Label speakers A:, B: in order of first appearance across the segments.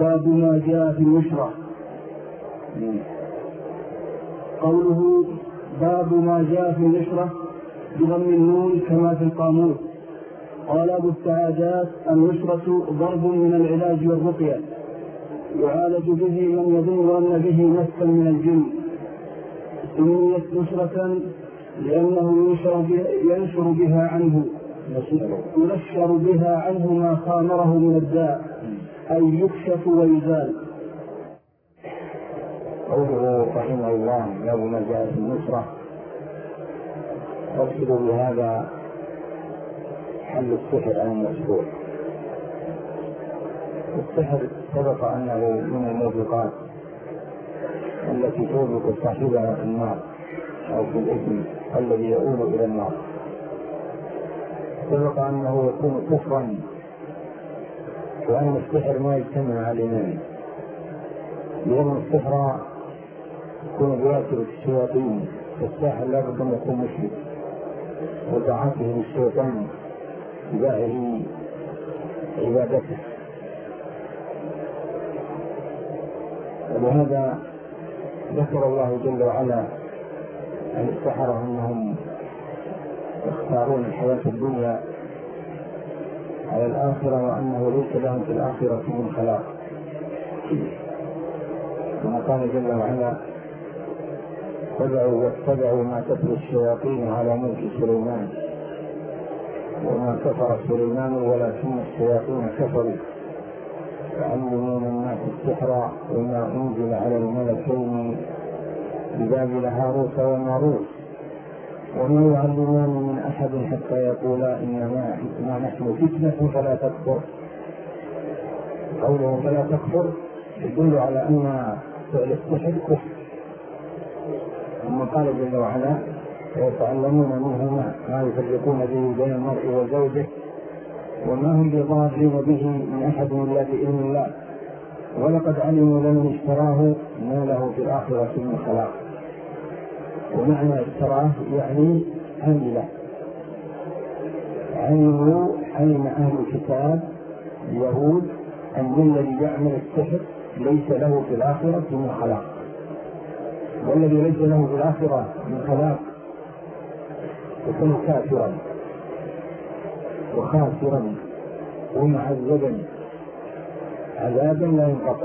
A: باب ما جاء في النشرة. قوله باب ما جاء في النشرة بضم النون كما في القاموس. قال أبو السعادات: النشرة ضرب من العلاج والرقية، يعالج به من يظن به مسا من الجن. سميت نشرة لأنه ينشر بها عنه ما خامره من الداء، أي يكشف ويزال.
B: قوله رحمه الله باب ما جاء في النشرة، يقصد بهذا حل السحر عن المشهور. السحر سبق أنه من الموبقات التي توبق صاحبها في النار أو في الإثم الذي يؤول إلى النار. سبق أنه يكون كفرا، وأن السحر ما يجتمع علينا، لأن السحر يكون بواسطة الشياطين، فالساحر لا بد أن يكون مشرك وطاعته للشيطان اتباعه عبادته. ولهذا ذكر الله جل وعلا عن السحرة أنهم يختارون الحياة الدنيا على الآخرة، وأنه ليس لهم في الآخرة من خلاق. كما قال جل وعلا: واتبعوا ما تتلو الشياطين على ملك سليمان وما كفر سليمان ولكن الشياطين كفروا يعلمون الناس السحر وما أنزل على الملكين ببابل هاروت وماروت وما يعلمان من أحد حتى يقولا إنما نحن فتنة فلا تكفر. قوله فلا تكفر يدل على أن فعل السحر كفر. ثم قال جل وعلا: ويتعلمون منهما ما يفرقون به بين المرء وزوجه وما هم بضارين به من أحد إلا بإذن الله ولقد علموا لمن اشتراه ما له في الآخرة من خلاق. ومعنى اشتراه يعني عمله. علموا علم أهل الكتاب اليهود أن الذي يعمل السحر ليس له في الآخرة من خلاق، والذي ليس له في الآخرة من خلاق يكون كافرا وخاسرا ومعذبا عذابا لا ينقطع.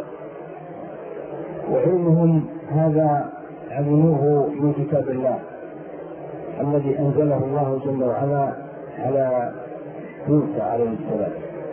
B: وعلمهم هذا علموه من كتاب الله الذي أنزله الله جل وعلا على موسى عليه السلام.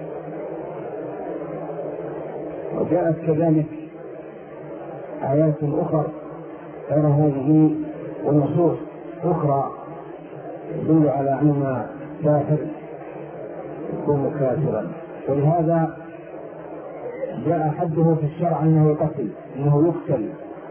B: وجاءت كذلك آيات أخرى غير هذه ونصوص أخرى تدل على أن الساحر يكون كافرا. ولهذا جاء حده في الشرع أنه يقتل، أنه يقتل.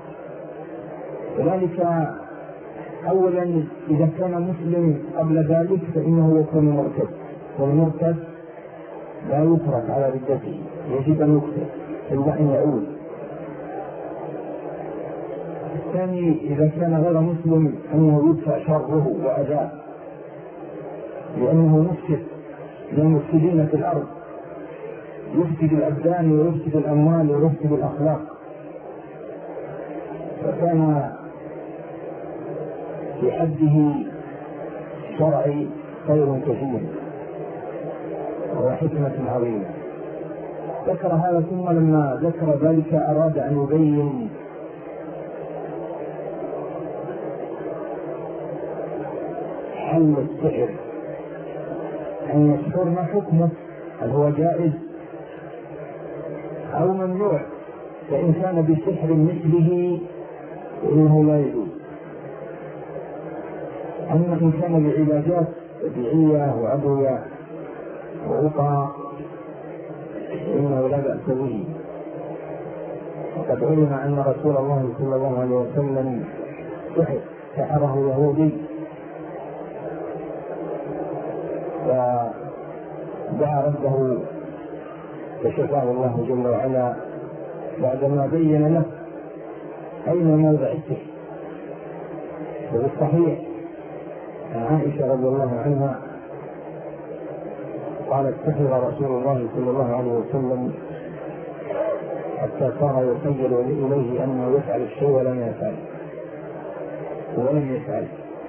B: وذلك أولا إذا كان مسلم قبل ذلك فإنه يكون مرتد، والمرتد لا يترك على ردته، يجب أن يقتل إلا أن يعود. الثاني إذا كان غير مسلم أنه يدفع شره وأذاه، لأنه مفسد من المفسدين في الأرض، يفسد الأبدان ويفسد الأموال ويفسد الأخلاق. فكان في حده شرعي خير كثير وحكمة عظيمة. ذكر هذا، ثم لما ذكر ذلك أراد أن يبين حل السحر، أن يسحر ما حكمه، هل هو جائز أو ممنوع؟ فإن كان بسحر مثله فإنه لا يجوز، أما إن كان بعلاجات طبيعية وأدوية وأخرى فإنه لا بأس به. وقد علم أن رسول الله صلى الله عليه وسلم سحره يهودي، فدعا ربه فشفاه الله جل وعلا بعدما بين له أين موضع السحر. وفي الصحيح عن عائشة رضي الله عنها قالت: سحر رسول الله صلى الله عليه وسلم حتى صار يخيل إليه أنه يفعل الشيء ولم يفعل.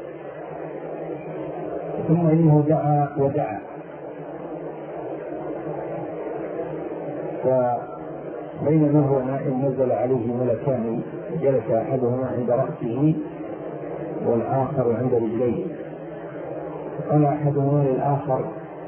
B: ثم إنه دعا ودعا، فبينما هو نائم نزل عليه ملكان، جلس أحدهما عند رأسه والآخر عند رجليه. قال أحدهما للآخر: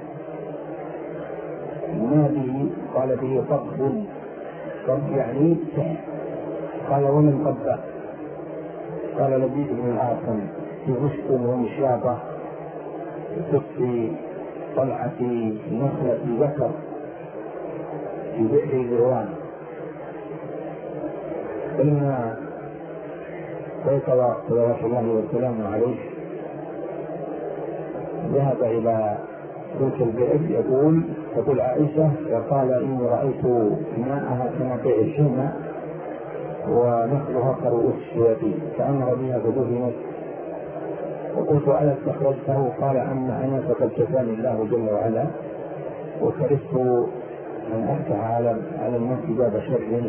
B: ما به؟ قال: به طب يعني سحر. قال: ومن طبع؟ قال: لبيد بن الأعصم في غشط ومشياطة في طلعة نخلة ذكر في بئر ذروان. فلما استيقظ صلوات الله وسلامه عليه ذهب إلى تلك البئر تقول عائشة: وقال: إني رأيت ماءها كنقيع الحمى ونخلها كرؤوس الشياطين، فأمر بها فدفنت. وقلت: ألا استخرجته؟ قال: أما أنا فقد كفاني الله جل وعلا، وكرهت أن أفتح على الناس باب شر.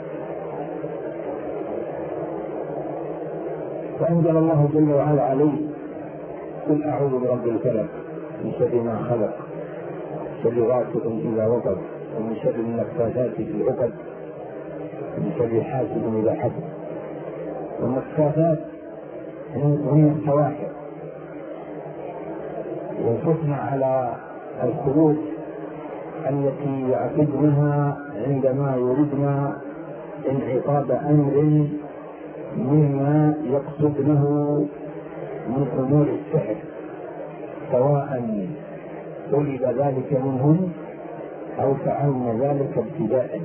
B: فأنزل الله جل وعلا عليه: قل أعوذ برب الفلق من شر ما خلق، شر غاسق إذا وقب، ومن شر النفاثات في العقد، من شر حاسد إذا حسد. والنفاثات هي السواحر، وحكم على الخروج التي يعقدنها عندما يردن انعقاد أمر مما يقصدنه من أمور السحر، سواء طلب ذلك منهم أو فعلن ذلك ابتداء.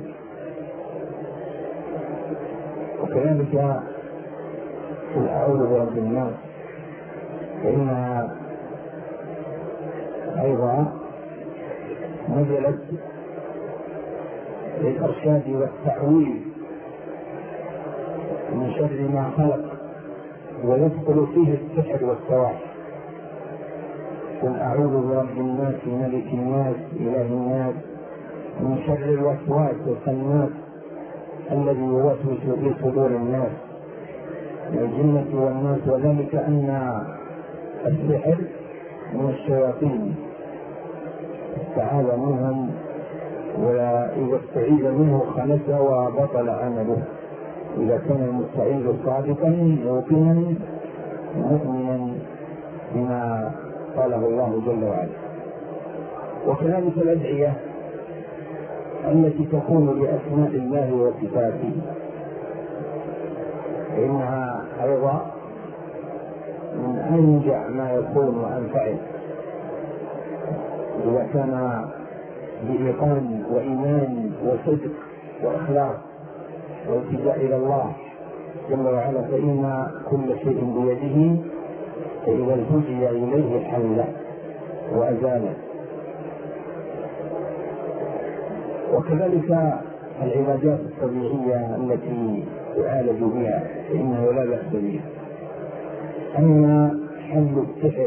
B: وكذلك قل أعوذ برب الناس، فإنها أيضا نزلت للإرشاد والتعويذ من شر ما خلق، ويدخل فيه السحر والسواحر. قل أعوذ برب الناس ملك الناس إله الناس من شر الوسواس الخناس الذي يوسوس في صدور الناس من الجنة والناس. وذلك أن السحر من الشياطين استعاذ منهم، وإذا استعيذ منه خلص وبطل عمله، إذا كان المستعيذ صادقا موقنا مؤمنا بما قاله الله جل وعلا. وكذلك الأدعية التي تكون بأسماء الله وصفاته، فإنها أيضا من أنجع ما يكون وأنفعه إذا كان بإيقان وإيمان وصدق وإخلاص والتجاء إلى الله جل وعلا، فإن كل شيء بيده، فإذا التجي إليه حله وأزاله. وكذلك العلاجات الطبيعية التي يعالج بها فإنه لا بأس بها. أما حل السحر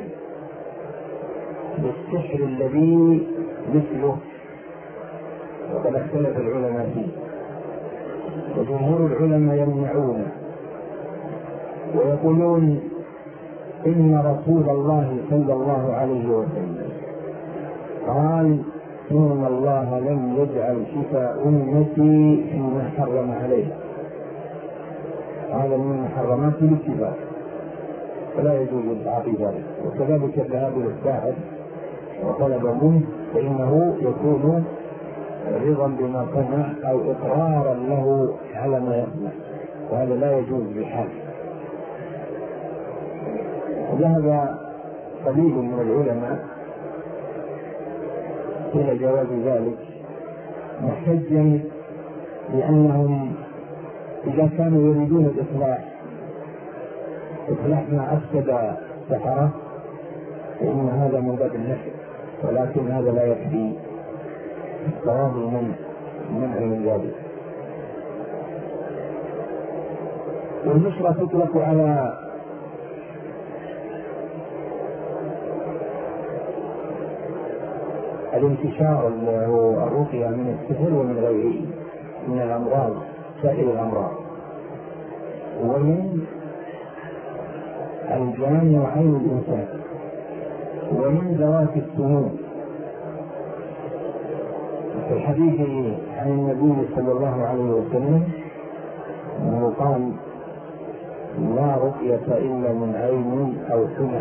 B: بالسحر الذي مثله وقد اختلف العلماء فيه، وجمهور العلماء يمنعونه ويقولون إن رسول الله صلى الله عليه وسلم قال: إن الله لم يجعل شفاء أمتي فيما حرم عليها، هذا من محرمات الشفاء فلا يجوز الإسعاف ذلك. وكذلك الذهاب للساحر وطلب منه فإنه يكون رضا بما صنع أو إقرارا له على ما يصنع، وهذا لا يجوز بحال. ذهب قليل من العلماء إلى جواز ذلك، محتجا لأنهم إذا كانوا يريدون إصلاح ما أفسد السحرة فإن هذا من باب النفع، ولكن هذا لا يكفي، الصواب منع من ذلك. والنشرة تطلق على الانتشار والرقية من السحر ومن غيره، من الأمراض سائر الأمراض، ومن الجان وعين الإنسان، ومن ذوات السموم. في الحديث عن النبي صلى الله عليه وسلم أنه قال: لا رقية إلا من عين أو حمى.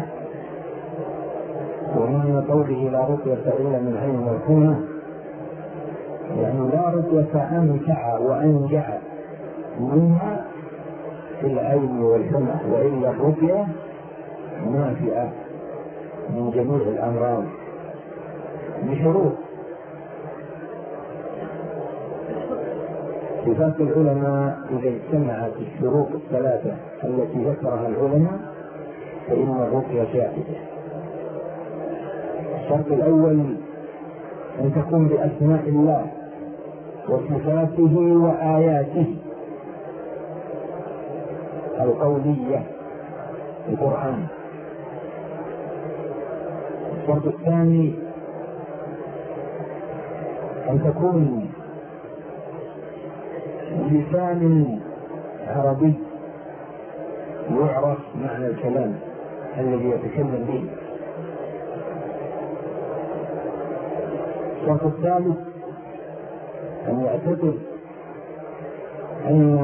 B: ومن قوله لا رقية إلا من عين أو حمى يعني لا رقية أنفع وأنجع منها في العين والحمى، وإلا الرقية نافعة من جميع الأمراض بشروط. صفات العلماء إذا اجتمعت الشروط الثلاثة التي ذكرها العلماء فإن الرقية جائزة. الشرط الأول أن تكون بأسماء الله وصفاته وآياته القولية في القرآن. الشرط الثاني أن تكون بلسان عربي يعرف معنى الكلام الذي يتكلم به. الشرط الثالث أن يعتقد أن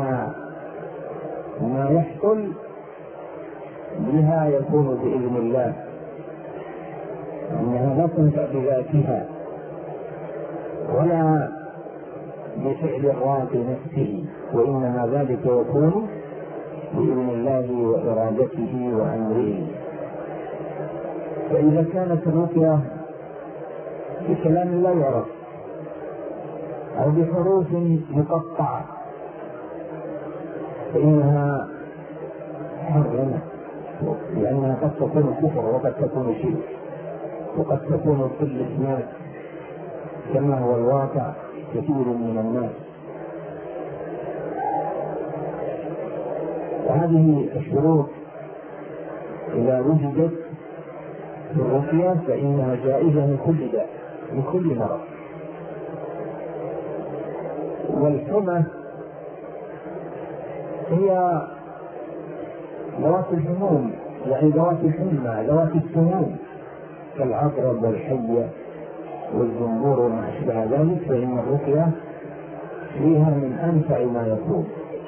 B: ما يحصل بها يكون بإذن الله، أنها لا تنفع بذاتها ولا بفعل الراقي نفسه، وإنما ذلك يكون بإذن الله وإرادته وأمره. فإذا كانت الرقية بكلام لا يعرف أو بحروف مقطعة فإنها حرمة، لأنها قد تكون كفر وقد تكون شرك وقد تكون كل اسمات كما هو الواقع كثير من الناس. وهذه الشروط إذا وجدت في الرقية فإنها جائزة من كل داء من كل مرض. والحمى هي ذوات الحموم، يعني ذوات الحمى ذوات السموم كالعقرب والحية والزنبور وما أشبه ذلك، فإن الرقية فيها من أنفع ما يكون.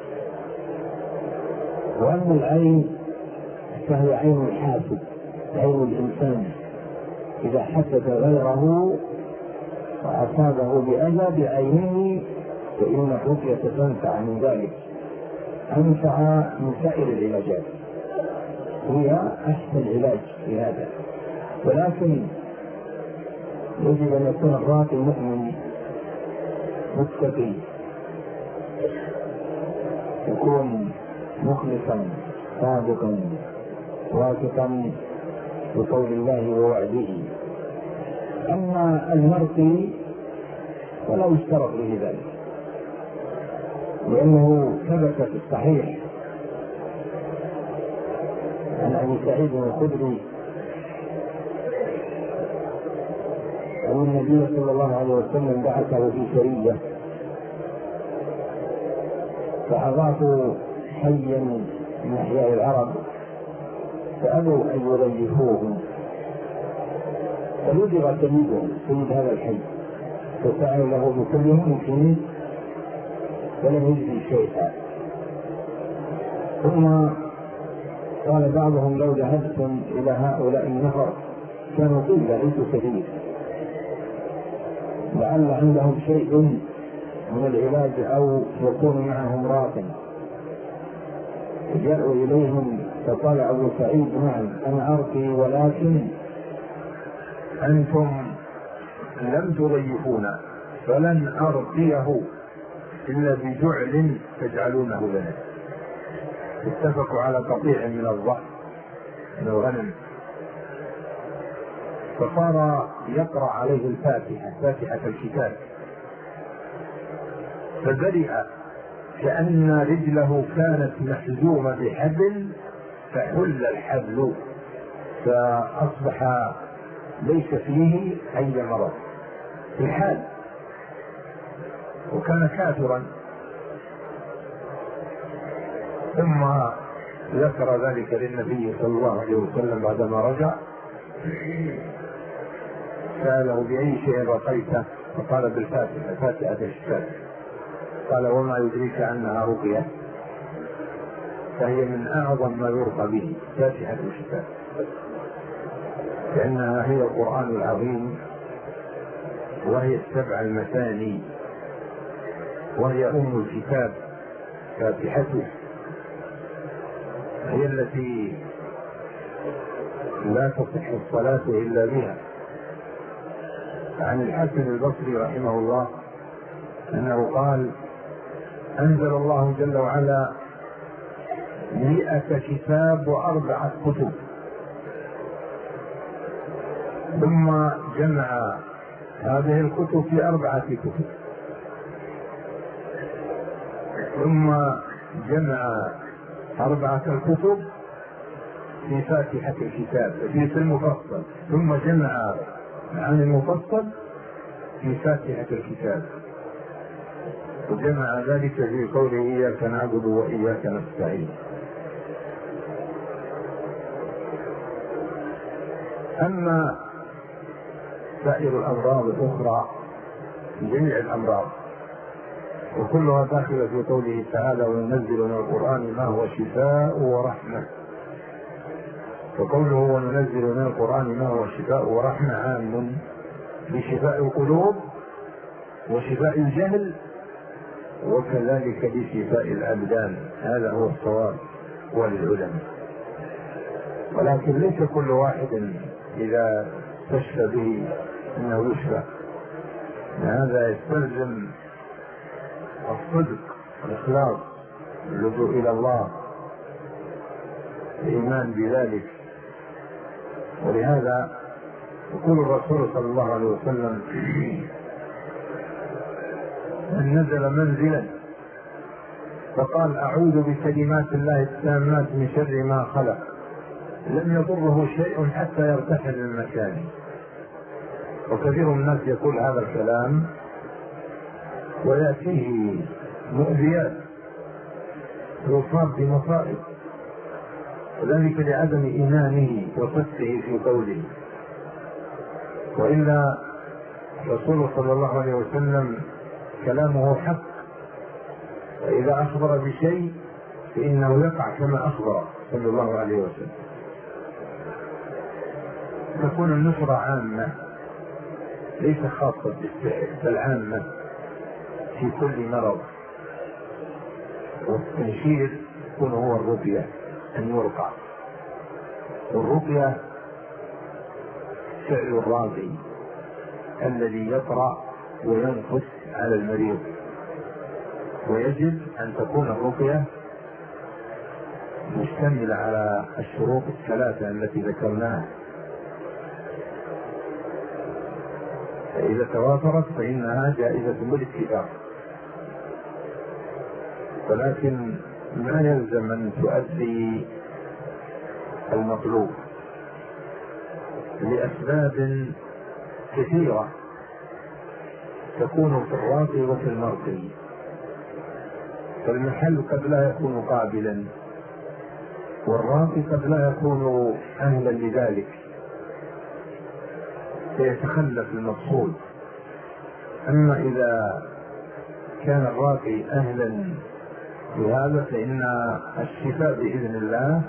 B: وأما العين فهي عين الحاسد، عين الإنسان إذا حسد غيره وأصابه بأذى بعينه فإن الرقية تنفع من ذلك، أنفع من سائر العلاجات، هي أحسن علاج في هذا. ولكن يجب أن يكون الراقي مؤمن متقي، يكون مخلصا صادقا واثقا بقول الله ووعده. أما المرقي فلا يشترط به ذلك، لأنه ثبت في الصحيح عن أبي سعيد الخدري أن النبي صلى الله عليه وسلم بعثه في سرية فأضافوا حيا من أحياء العرب فأبوا أن يريحوهم، فلدغ سيد هذا الحي فسعوا له بكل ممكن ولم يجد شيئا. ثم قال بعضهم: لو ذهبتم إلى هؤلاء النفر كانوا قلة ليسوا كثير، لعل عندهم شيء من العلاج أو يكون معهم راق. جاءوا إليهم فقال أبو سعيد: نعم أنا أرقي، ولكن أنتم لم تضيفونا فلن أرقيه إلا بجعل تجعلونه لنا. اتفقوا على قطيع من الضأن من الغنم، فصار يقرأ عليه الفاتحة، فاتحة الكتاب، فبرئ كأن رجله كانت محزومة بحبل فحل الحبل فأصبح ليس فيه أي مرض في الحال، وكان كافرا ثم ذكر ذلك للنبي صلى الله عليه وسلم بعدما رجع، سأله بأي شيء رقيته؟ فقال بالفاتحة، فاتحة الشفاء. قال وما يدريك أنها رقية؟ فهي من أعظم ما يرقى به فاتحة الشفاء، لأنها هي القرآن العظيم، وهي السبع المثاني، وهي أم الكتاب. فاتحته هي التي لا تصح الصلاة إلا بها. عن الحسن البصري رحمه الله أنه قال: أنزل الله جل وعلا 100 كتاب و4 كتب، ثم جمع هذه الكتب في 4 كتب، ثم جمع 4 الكتب في فاتحة الكتاب في المفصل، ثم جمع عن المفصل في فاتحة الكتاب، وجمع ذلك في قوله إياك نعبد وإياك نستعين. أما سائر الأمراض الأخرى، جميع الأمراض وكلها داخلة في قوله تعالى: وننزل من القرآن ما هو شفاء ورحمة. فقوله وننزل من القرآن ما هو شفاء ورحمة عام بشفاء القلوب وشفاء الجهل، وكذلك بشفاء الأبدان. هذا هو الصواب والعلماء. ولكن ليس كل واحد إذا استشفى به أنه يشفى، هذا يستلزم الصدق والإخلاص، اللجوء إلى الله، الإيمان بذلك. ولهذا يقول الرسول صلى الله عليه وسلم: من نزل منزلا فقال أعوذ بكلمات الله التامات من شر ما خلق لم يضره شيء حتى يرتحل من مكانه. وكثير من الناس يقول هذا الكلام ويأتيه مؤذيات ويصاب بمصائب، وذلك لعدم إيمانه وصدقه في قوله. وإلا الرسول صلى الله عليه وسلم كلامه حق، وإذا أخبر بشيء فإنه يقع كما أخبر صلى الله عليه وسلم. تكون النصرة عامة ليس خاصة بالسحر، بل عامة في كل مرض. والتنشير يكون هو الرقية، أن يرقع. والرقية فعل الراقي الذي يطرأ وينفث على المريض، ويجب أن تكون الرقية مشتملة على الشروط الثلاثة التي ذكرناها، فإذا توافرت فإنها جائزة بالاتفاق. ولكن ما يلزم أن تؤدي المطلوب لأسباب كثيرة تكون في الراقي وفي المرقي. فالمحل قد لا يكون قابلا، والراقي قد لا يكون أهلا لذلك، فيتخلف المقصود. أما إذا كان الراقي أهلا لهذا فإن الشفاء بإذن الله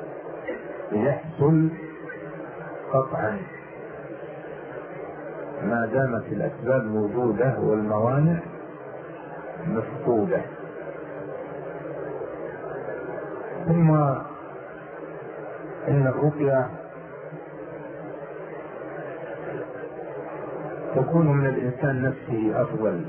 B: يحصل قطعا ما دامت الأسباب موجودة والموانع مفقودة. ثم إن الرقية تكون من الإنسان نفسه أفضل،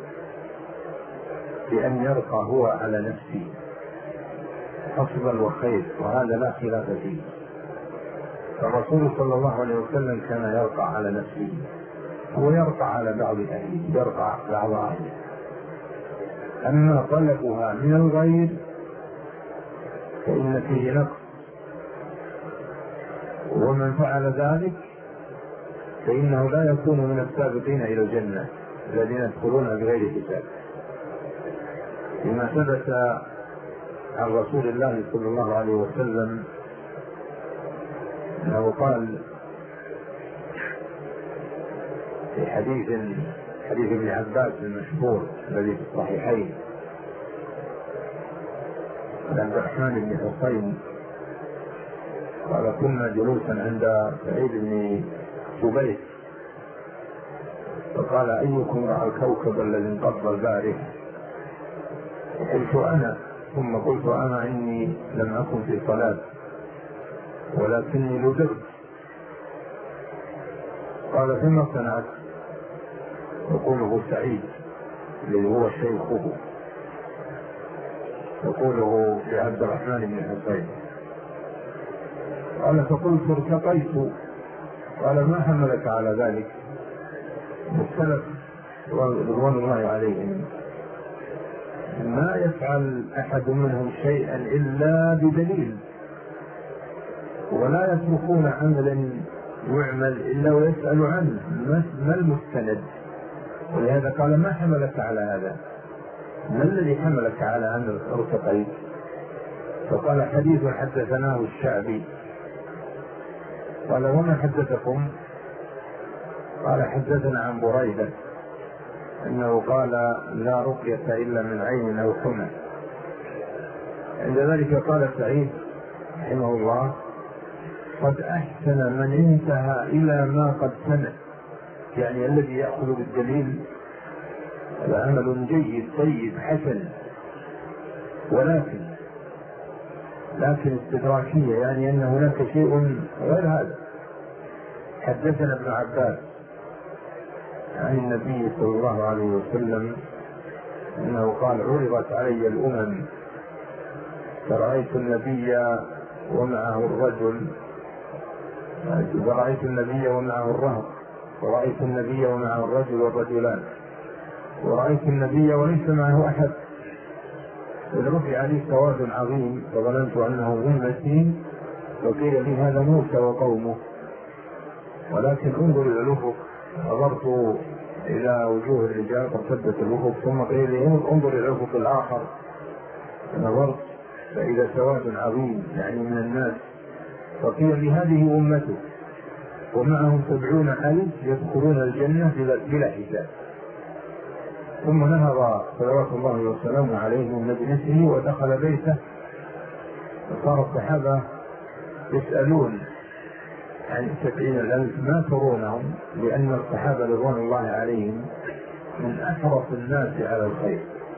B: بأن يرقى هو على نفسه أفضل وخير، وهذا لا خلاف فيه. فالرسول صلى الله عليه وسلم كان يرقى على نفسه، ويرقى على بعض أهله، يرقى بعض أهله. أما طلبها من الغير فإن فيه نقص، ومن فعل ذلك فإنه لا يكون من السابقين إلى الجنة الذين يدخلون بغير حساب، لما ثبت عن رسول الله صلى الله عليه وسلم أنه قال في حديث ابن عباس المشهور الذي في الصحيحين عن عبد الرحمن بن حسين قال: كنا جلوسا عند سعيد بن جبير فقال: أيكم رأى الكوكب الذي انقض البارح؟ قلت: أنا. ثم قلت: أنا إني لم أكن في صلاة ولكني لدغت. قال: فيما صنعت؟ يقوله سعيد الذي هو شيخه، يقوله لعبد الرحمن بن حسين. قال: فقلت: ارتقيت. قال: ما حملك على ذلك؟ السلف رضوان الله عليهم ما يفعل أحد منهم شيئا إلا بدليل، ولا يتركون عملا يعمل إلا ويسأل عنه ما المستند. ولهذا قال: ما حملك على هذا؟ ما الذي حملك على أن ارتقيت؟ فقال: حديث حدثناه الشعبي. قال: وما حدثكم؟ قال: حدثنا عن بريدة أنه قال: لا رقية إلا من عين أو حمى. عند ذلك قال سعيد رحمه الله: قد أحسن من انتهى إلى ما قد سمع، يعني الذي يأخذ بالدليل هذا عمل جيد طيب حسن، لكن استدراكية، يعني أن هناك شيء غير هذا. حدثنا ابن عباس عن النبي صلى الله عليه وسلم أنه قال: عرضت علي الأمم فرأيت النبي ومعه الرجل، ورأيت النبي ومعه الرهط، ورأيت النبي ومعه الرجل والرجلان، ورأيت النبي وليس معه أحد، إذ رفع لي سواد عظيم فظننت أنه أمتي، وقيل لي: هذا موسى وقومه. ولكن انظر إلى الأفق، نظرت إلى وجوه الرجال فارتدت الأفق، ثم قيل لي: انظر إلى الأفق الآخر، نظرت فإذا سواد عظيم يعني من الناس، فقيل لي: هذه أمته ومعهم 70,000 يدخلون الجنة بلا حساب. ثم نهض صلوات الله وسلامه عليه من مجلسه ودخل بيته، وصار الصحابة يسألون عن 70,000 ما ترونهم، لأن الصحابة رضوان الله عليهم من أحرص الناس على الخير،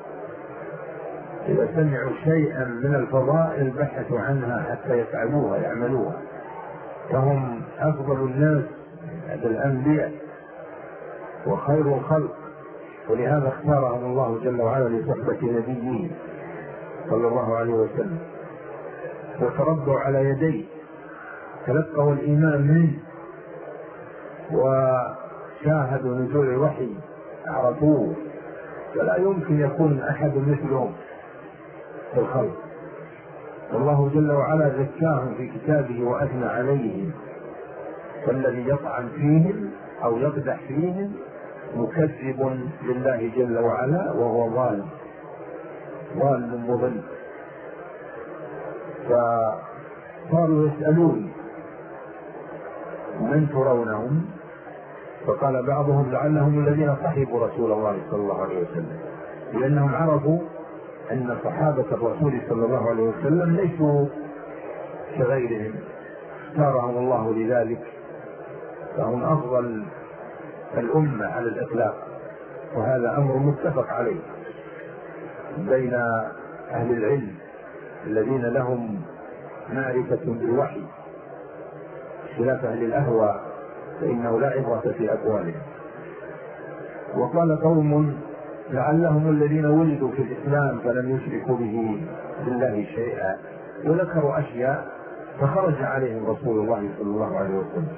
B: إذا سمعوا شيئا من الفضائل بحثوا عنها حتى يفعلوها يعملوها، فهم أفضل الناس بعد الأنبياء وخير الخلق، ولهذا اختارهم الله جل وعلا لصحبة نبيه صلى الله عليه وسلم، وتربوا على يديه، تلقوا الإيمان منه وشاهدوا نزول الوحي، عرفوه، فلا يمكن يكون أحد مثلهم في الخلق. والله جل وعلا زكاهم في كتابه وأثنى عليهم، فالذي يطعن فيهم أو يقدح فيهم مكذب لله جل وعلا وهو ضال مضل. فصاروا يسألون: من ترونهم؟ فقال بعضهم: لعلهم الذين صحبوا رسول الله صلى الله عليه وسلم، لأنهم عرفوا أن صحابة الرسول صلى الله عليه وسلم ليسوا كغيرهم، اختارهم الله لذلك، فهم أفضل الأمة على الإطلاق، وهذا أمر متفق عليه بين أهل العلم الذين لهم معرفة بالوحي، خلاف أهل الأهواء فإنه لا عبرة في أقوالهم. وقال قوم: لعلهم الذين ولدوا في الإسلام فلم يشركوا بالله شيئا، وذكروا أشياء فخرج عليهم رسول الله صلى الله عليه وسلم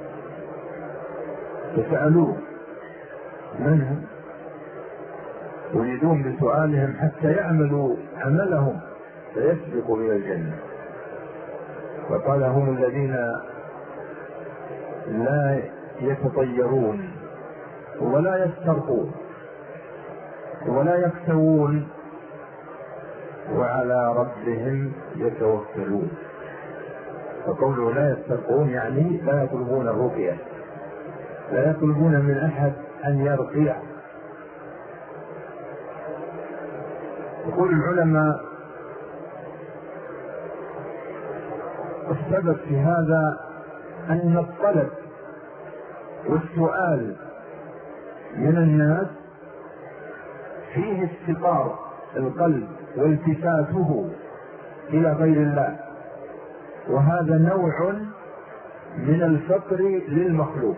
B: فسألوه: من هم؟ يريدون بسؤالهم حتى يعملوا عملهم فيسبقوا إلى الجنة. فقال: هم الذين لا يتطيرون ولا يسترقون ولا يكتوون وعلى ربهم يتوكلون. فقوله لا يسترقون يعني لا يطلبون الرقية، لا يطلبون من أحد أن يرقيه. يقول العلماء السبب في هذا أن الطلب والسؤال من الناس فيه استقرار القلب والتفاته إلى غير الله، وهذا نوع من الفقر للمخلوق،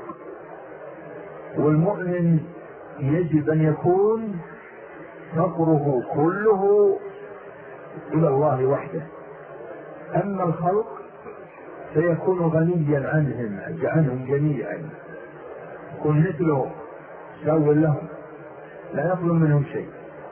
B: والمؤمن يجب أن يكون فقره كله إلى الله وحده. أما الخلق سيكون غنيا عنهم جميعا، يكون مثله ساوٍ لهم، لا يطلب منهم شيء.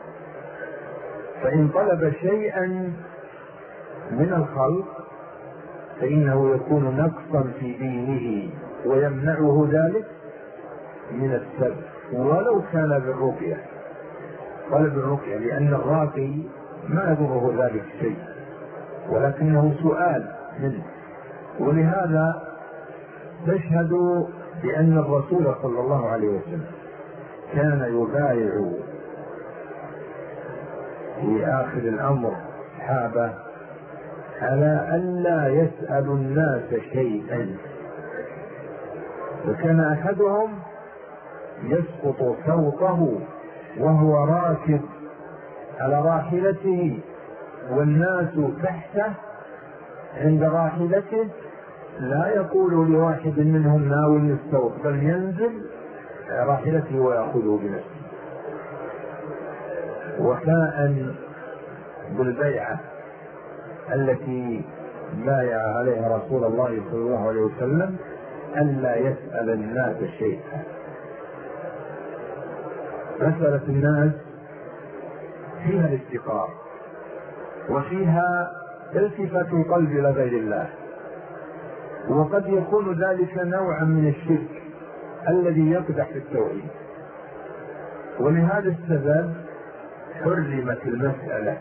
B: فإن طلب شيئا من الخلق فإنه يكون نقصا في دينه، ويمنعه ذلك من السبب ولو كان بالرقية. طلب الرقية لأن الراقي ما يضره ذلك شيء، ولكنه سؤال منه. ولهذا تشهد بأن الرسول صلى الله عليه وسلم كان يبايع في آخر الأمر صحابة على أن لا يسأل الناس شيئا، وكان أحدهم يسقط صوته وهو راكب على راحلته والناس تحته عند راحلته، لا يقول لواحد منهم ناولني الصوت، بل ينزل راحلته ويأخذه بنفسه. وفاء بالبيعة التي بايع عليها رسول الله صلى الله عليه وسلم ألا يسأل الناس شيئا. مسألة الناس فيها الافتقار وفيها التفات القلب إلى غير الله، وقد يكون ذلك نوعا من الشرك الذي يقدح في التوحيد. ولهذا السبب حرمت المسألة،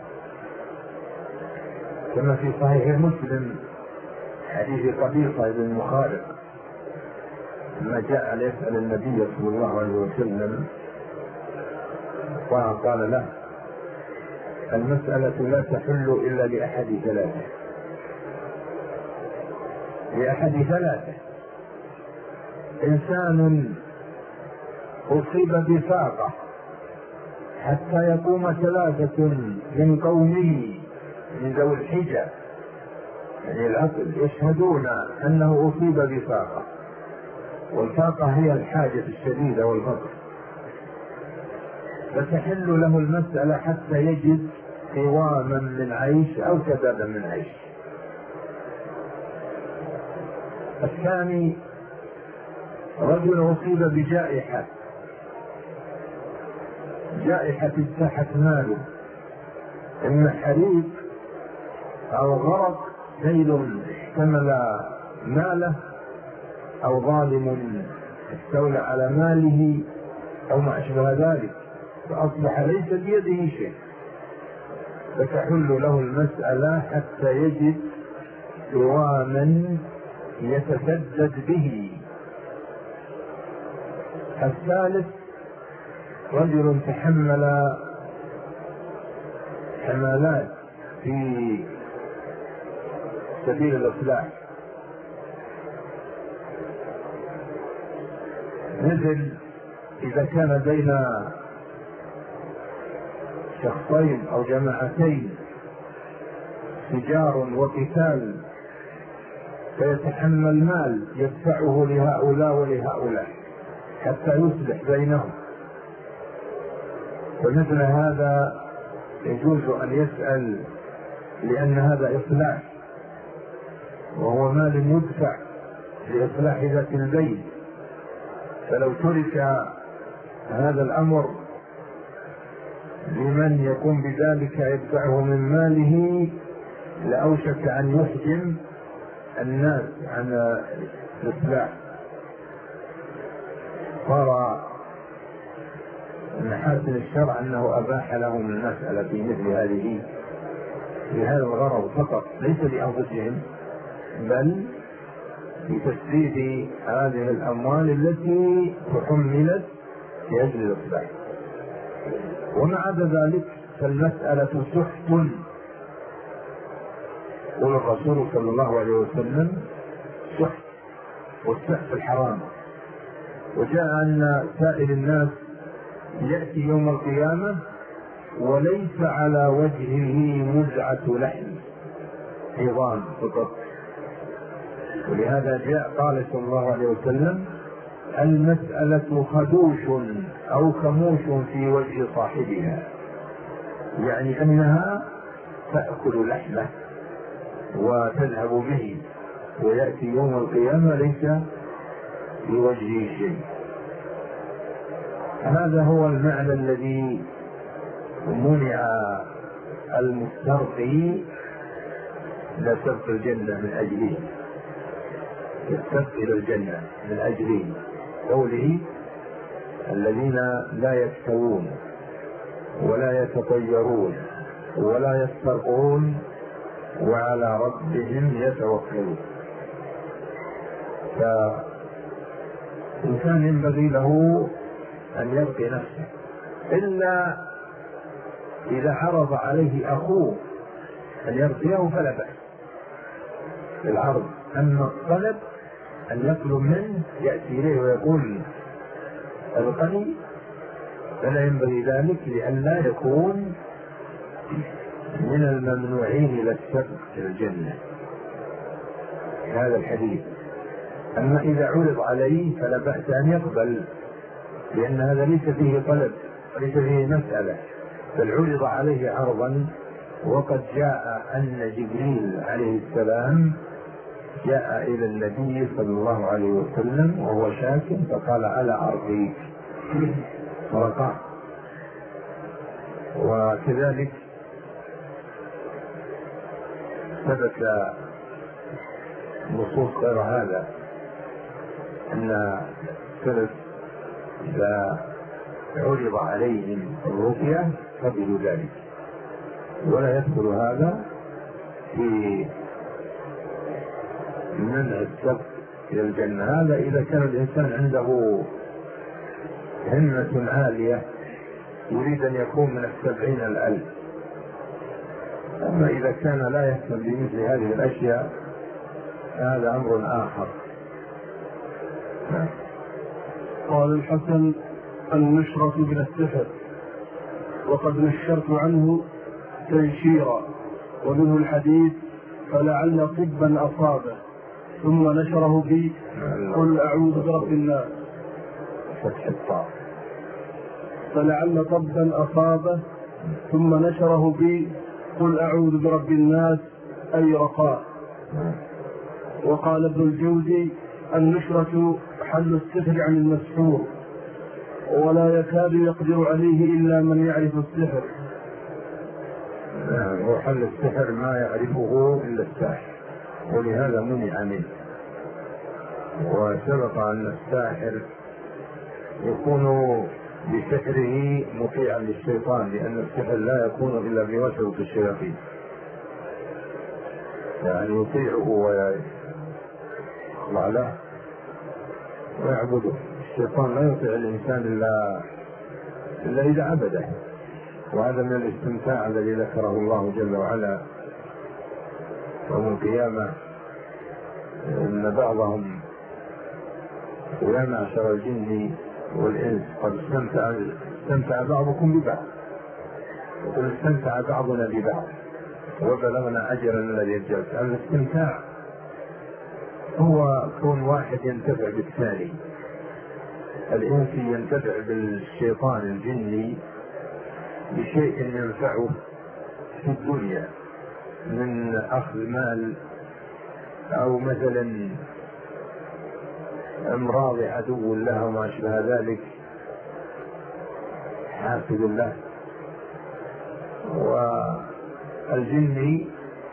B: كما في صحيح مسلم حديث قبيصة بن مخارق لما جاء ليسأل النبي صلى الله عليه وسلم وقال له المسألة لا تحل إلا لأحد ثلاثة: إنسان أصيب بفاقة حتى يقوم 3 من قومه من ذوي الحجة، يعني العقل، يشهدون أنه أصيب بفاقة، والفاقة هي الحاجة الشديدة والفقر، فتحل له المسألة حتى يجد قواما من عيش أو سببا من عيش. الثاني رجل أصيب بجائحة اجتاحت ماله، إما حريق أو غرق، سيل احتمل ماله، أو ظالم استولى على ماله أو ما أشبه ذلك، فأصبح ليس بيده شيء، فتحل له المسألة حتى يجد قواما يتسدد به. الثالث رجل تحمل حمالات في سبيل الإصلاح، مثل إذا كان بين شخصين أو جماعتين سجار وقتال، فيتحمل مال يدفعه لهؤلاء ولهؤلاء حتى يصلح بينهم، فمثل هذا يجوز أن يسأل، لأن هذا إصلاح، وهو مال يدفع لإصلاح ذات البين. فلو ترك هذا الأمر لمن يقوم بذلك يدفعه من ماله لأوشك أن يحجم الناس عن الإصلاح. صار من حسن الشرع أنه أباح لهم المسألة في مثل هذه لهذا الغرض فقط، ليس لأنفسهم، بل لتسديد هذه الأموال التي تحملت في أجل الإصلاح. وما عدا ذلك فالمسألة سحت. قول الرسول صلى الله عليه وسلم سحت، والسحت الحرام. وجاء أن سائل الناس يأتي يوم القيامة وليس على وجهه مزعة لحم، عظام فقط. ولهذا جاء قال صلى الله عليه وسلم المسألة خدوش أو خموش في وجه صاحبها، يعني أنها تأكل لحمه وتذهب به، ويأتي يوم القيامة ليس في وجهه شيء. هذا هو المعنى الذي منع المسترقي لسبق الجنة من أجله، السبق إلى الجنة من أجله، قوله الذين لا يكتوون ولا يتطيرون ولا يسترقون وعلى ربهم يتوكلون. فالإنسان ينبغي له أن يرقي نفسه، إلا إذا عرض عليه أخوه أن يرقيه فلا بأس بالعرض. أما الطلب أن يطلب منه يأتي إليه ويقول ارقني فلا ينبغي ذلك، لئلا يكون من الممنوعين إلى السبق إلى الجنة هذا الحديث. أما إذا عرض عليه فلا بأس أن يقبل، لأن هذا ليس فيه طلب، ليس فيه مسألة، بل عرض عليه عرضا. وقد جاء أن جبريل عليه السلام جاء إلى النبي صلى الله عليه وسلم وهو شاك فقال ألا أرقيك فرقاه. وكذلك ثبت نصوص غير هذا أن السلف إذا عرض عليهم الرقية قبلوا ذلك، ولا يدخل هذا في منع السبق إلى الجنة. هذا إذا كان الإنسان عنده همة عالية يريد أن يكون من 70,000. أما إذا كان لا يهتم بمثل هذه الأشياء هذا أمر آخر.
A: قال الحسن النشرة من السحر، وقد نشرت عنه تنشيرا، ومنه الحديث فلعل طبا أصابه ثم نشره بي قل أعوذ برب الناس. فلعل طبا أصابه ثم نشره بي قل أعوذ برب الناس أي رقاء. وقال ابن الجوزي النشرة حل السحر عن المسحور، ولا يكاد يقدر عليه إلا من يعرف السحر.
B: وحل السحر ما يعرفه إلا الساحر، ولهذا منع منه. وسبق أن الساحر يكون بسحره مطيعا للشيطان، لأن السحر لا يكون إلا بواسطة الشياطين، يعني يطيعه ويخضع له ويعبده. الشيطان لا يطيع الإنسان إلا إذا عبده. وهذا من الاستمتاع الذي ذكره الله جل وعلا يوم القيامة، إن بعضهم يا معشر الجن والإنس قد استمتع بعضكم ببعض، وقد استمتع بعضنا ببعض وبلغنا أجرنا الذي يرجى. الاستمتاع هو كون واحد ينتفع بالثاني. الإنسي ينتفع بالشيطان الجني بشيء ينفعه في الدنيا من أخذ مال، أو مثلا امراض عدو له وما أشبه ذلك حاسد له. والجني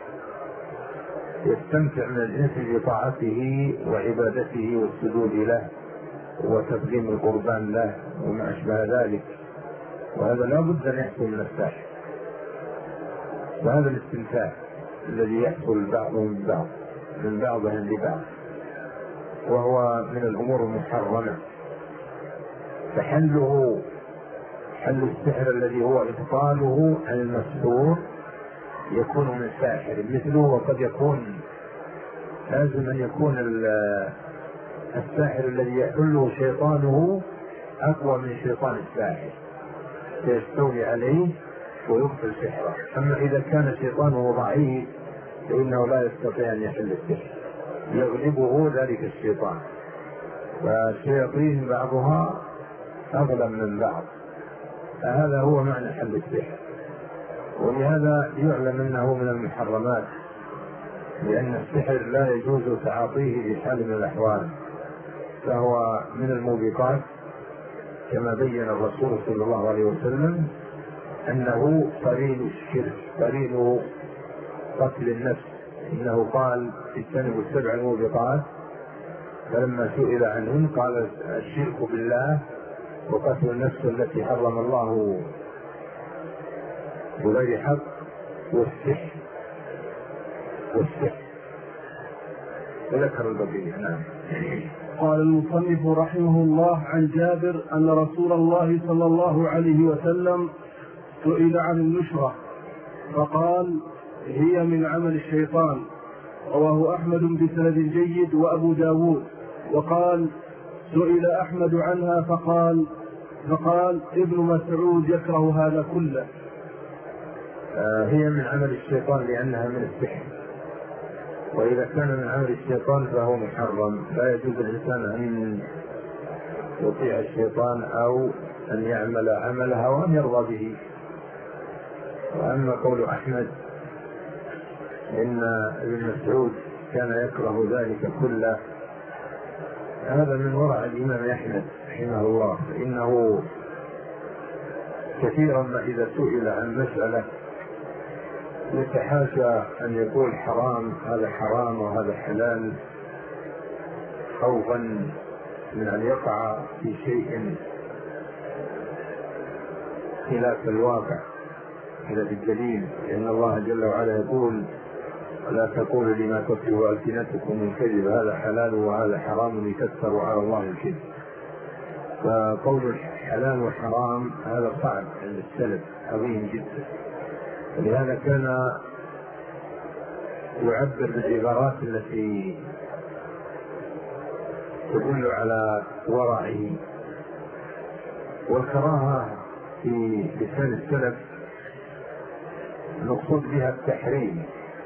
B: يستمتع من الإنس بطاعته وعبادته والسجود له وتقديم القربان له وما أشبه ذلك، وهذا لا بد أن يحصل من الساحر. وهذا الاستمتاع الذي يحصل بعضهم ببعض من بعضهم لبعض وهو من الأمور المحرمة، فحل السحر الذي هو إبطاله عن المسحور يكون من ساحر مثله، وقد يكون لازم أن يكون الساحر الذي يحله شيطانه أقوى من شيطان الساحر فيستولي عليه ويبطل سحره. أما إذا كان شيطانه ضعيف فإنه لا يستطيع أن يحل السحر، يغلبه ذلك الشيطان، والشياطين بعضها أظلم من بعض، فهذا هو معنى حل السحر. ولهذا يعلم أنه من المحرمات، لأن السحر لا يجوز تعاطيه بحال من الأحوال، فهو من الموبقات كما بين الرسول صلى الله عليه وسلم أنه قرين الشرك، قرين قتل النفس، إنه قال اجتنبوا السبع الموبقات، فلما سئل عنهن قال الشرك بالله وقتل النفس التي حرم الله بغير حق والسحر وذكر البقية. نعم.
A: قال المصنف رحمه الله عن جابر أن رسول الله صلى الله عليه وسلم سئل عن النشرة فقال هي من عمل الشيطان، رواه أحمد بسند جيد وأبو داود. وقال سئل أحمد عنها فقال ابن مسعود يكره هذا كله.
B: هي من عمل الشيطان لأنها من السحر، وإذا كان من عمل الشيطان فهو محرم، لا يجوز الإنسان أن يطيع الشيطان أو أن يعمل عملها وأن يرضى به. وأما قول أحمد إن ابن مسعود كان يكره ذلك كله، هذا من ورع الإمام أحمد رحمه الله، فإنه كثيرا ما إذا سئل عن مسألة يتحاشى أن يقول حرام، هذا حرام وهذا حلال، خوفا من أن يقع في شيء خلاف الواقع خلاف الدليل، لأن الله جل وعلا يقول ولا تقولوا لما تصف ألسنتكم الكذب هذا حلال وهذا حرام لتفتروا على الله الكذب. فقول الحلال والحرام هذا صعب عند السلف عظيم جدا، ولهذا كان يعبر بالعبارات التي تدل على ورعه. والكراهة في لسان السلف المقصود بها التحريم،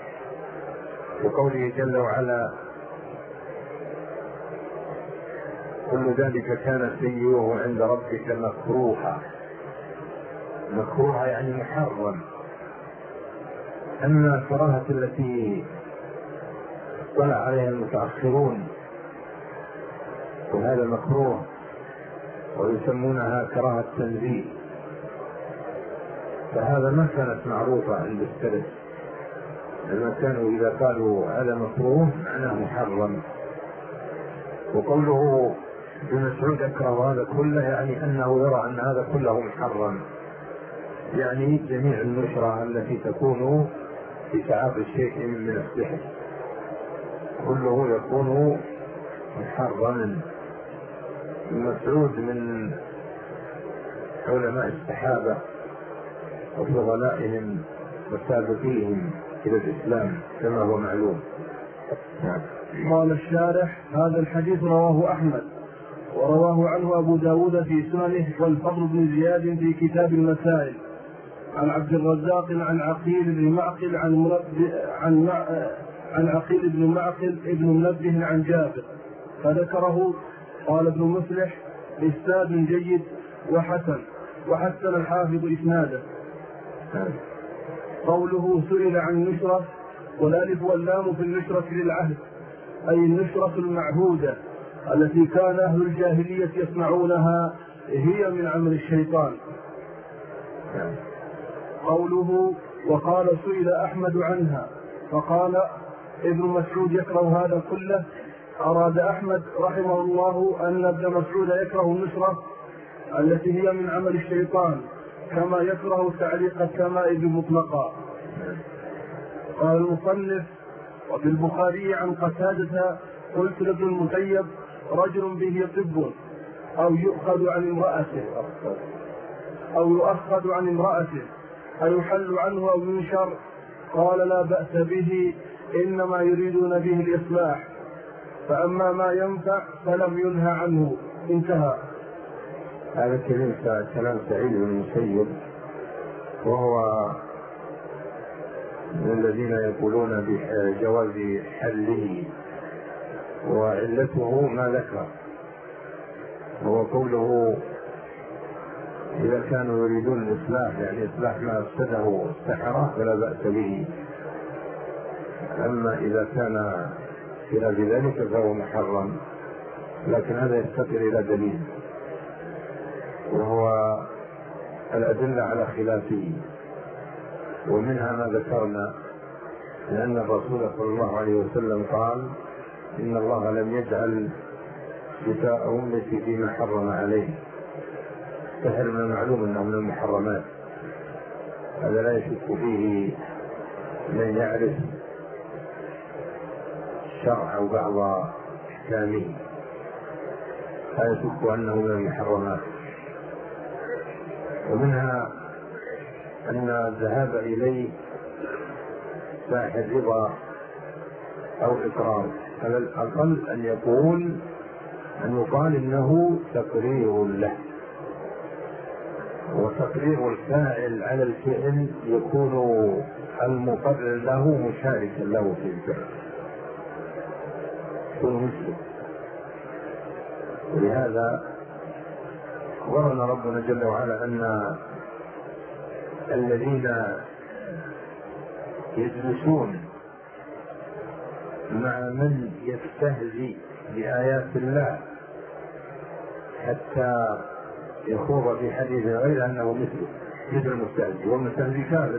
B: وقوله جل وعلا كل ذلك كان سيئه عند ربك مكروها. مكروها يعني محرم. أما الكراهة التي اطلع عليها المتأخرون وهذا مكروه ويسمونها كراهة تنزيه، فهذا ما كانت معروفة عند السلف، لما كانوا إذا قالوا هذا مكروه معناه محرم. وقوله ابن مسعود يكره هذا كله يعني أنه يرى أن هذا كله محرم، يعني جميع النشرة التي تكون في تعاطي شيء من السحر كله يكون محرما. ابن مسعود من علماء الصحابة وفضلائهم وسابقيهم إلى الإسلام كما هو معلوم.
A: قال الشارح هذا الحديث رواه أحمد ورواه عنه أبو داود في سننه والفضل بن زياد في كتاب المسائل عن عبد الرزاق عن عقيل بن معقل عن عقيل بن معقل ابن منبه عن جابر فذكره. قال ابن مفلح إسناد جيد وحسن الحافظ إسناده. قوله سئل عن النشرة والالف واللام في النشرة للعهد أي النشرة المعهودة التي كان أهل الجاهلية يصنعونها، هي من عمل الشيطان. قوله وقال سئل أحمد عنها فقال ابن مسعود يكره هذا كله، أراد أحمد رحمه الله أن ابن مسعود يكره النشرة التي هي من عمل الشيطان كما يكره تعليق السماء بمطلقا. قال المصنف: وفي البخاري عن قتادة قلت لابن المسيب: رجل به طب أو يؤخذ عن امرأته أيحل عنه أو ينشر؟ قال: لا بأس به، إنما يريدون به الإصلاح، فأما ما ينفع فلم ينهى عنه. انتهى.
B: هذا كلام سعيد بن المسيب، وهو من الذين يقولون بجواز حله، وعلته ما ذكر، وهو قوله: إذا كانوا يريدون الإصلاح، يعني إصلاح ما أفسده السحرة، فلا بأس به. أما إذا كان خلاف ذلك فهو محرم، لكن هذا يفتقر إلى دليل، وهو الأدلة على خلافه. ومنها ما ذكرنا، لأن الرسول صلى الله عليه وسلم قال: إن الله لم يجعل شفاء أمتي فيما حرم عليه. السحر من المعلوم أنه من المحرمات، هذا لا يشك فيه من يعرف الشرع أو بعض أحكامه، لا يشك أنه من المحرمات. ومنها أن الذهاب إليه ساحر رضا أو إكرام، على الأقل أن يقال إنه تقرير له، وتقرير الفاعل على الفعل يكون المقرر له مشاركا له في الفعل، يكون مسلم. ولهذا أخبرنا ربنا جل وعلا أن الذين يجلسون مع من يستهزئ بآيات الله حتى يخوض في حديث غير أنه مثل المستهزئ، والمستهزئ كافر،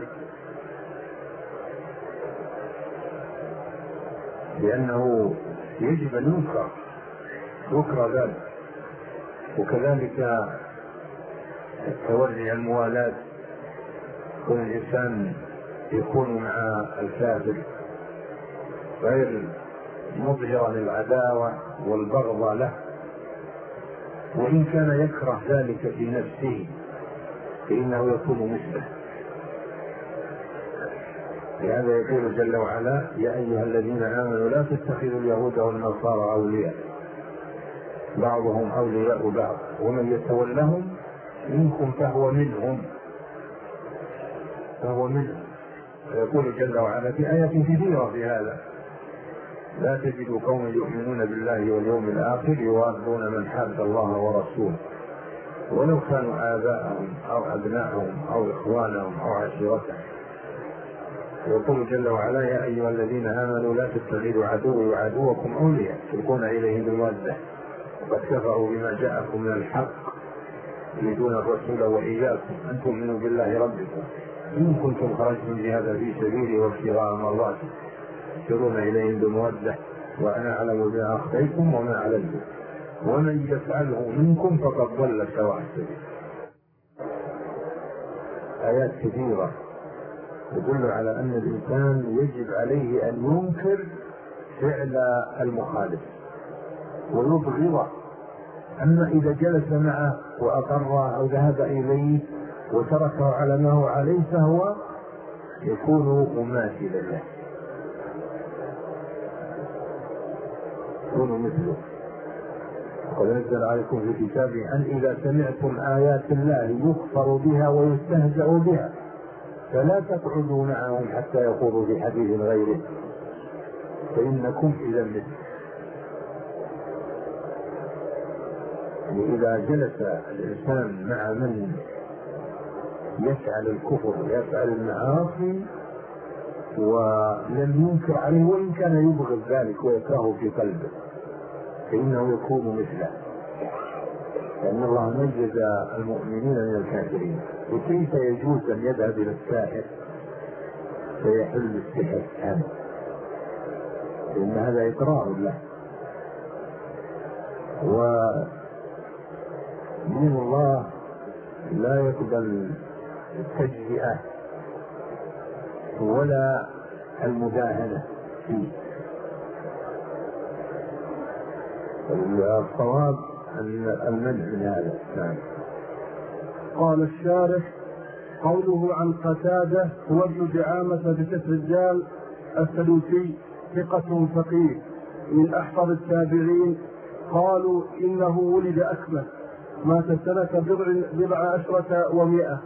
B: لأنه يجب أن ينكر ذلك. وكذلك التوري الموالاة، كل الإنسان يكون مع الكافر غير مظهرا العداوة والبغض له، وإن كان يكره ذلك في نفسه فإنه يكون مثله. لهذا يقول جل وعلا: يا أيها الذين آمنوا لا تتخذوا اليهود والنصارى أولياء بعضهم أولياء بعض ومن يتولهم منكم فهو منهم. ويقول جل وعلا في آيات كثيرة في هذا: لا تجد قوما يؤمنون بالله واليوم الآخر يوادون من حاد الله ورسوله ولو كانوا آباءهم أو أبناءهم أو إخوانهم أو عشيرتهم. ويقول جل وعلا: يا أيها الذين آمنوا لا تتخذوا عدوي وعدوكم أولياء تلقون إليهم بالمودة وقد كفروا بما جاءكم من الحق يريدون الرسول وإياكم أن تؤمنوا بالله ربكم إن كنتم خرجتم جهادا في سبيلي وابتغاء مرضاتي تسرون إليهم بالمودة وأنا أعلم بما أخفيتم وما أعلنتم ومن يفعله منكم فقد ضل سواء السبيل. آيات كثيرة تدل على أن الإنسان يجب عليه أن ينكر فعل المخالف ويبغضه. أما إذا جلس معه وأقره أو ذهب إليه وتركه على ما هو عليه فهو يكون مماثلا له، يكون مثله. وقد نزل عليكم في كتابه أن إذا سمعتم آيات الله يكفر بها ويستهزأ بها فلا تقعدوا معهم حتى يخوضوا في حديث غيره فإنكم إذا مثله. إذا جلس الإنسان مع من يفعل الكفر ويفعل المعاصي ولم ينكر عليه وإن كان يبغض ذلك ويكرهه في قلبه فإنه يكون مثله، لأن الله ميز المؤمنين من الكافرين. وكيف يجوز أن يذهب إلى الساحر فيحل السحر عنه؟ لأن هذا إقرار له. ودين الله لا يقبل التجزئة ولا المداهنة فيه. الصواب المنع من هذا. نعم.
A: قال الشارح: قوله عن قتادة هو ابن دعامة بكسر الدال السدوسي، ثقة فقيه من أحفظ التابعين. قالوا إنه ولد أكمل، مات سنة 17 و100.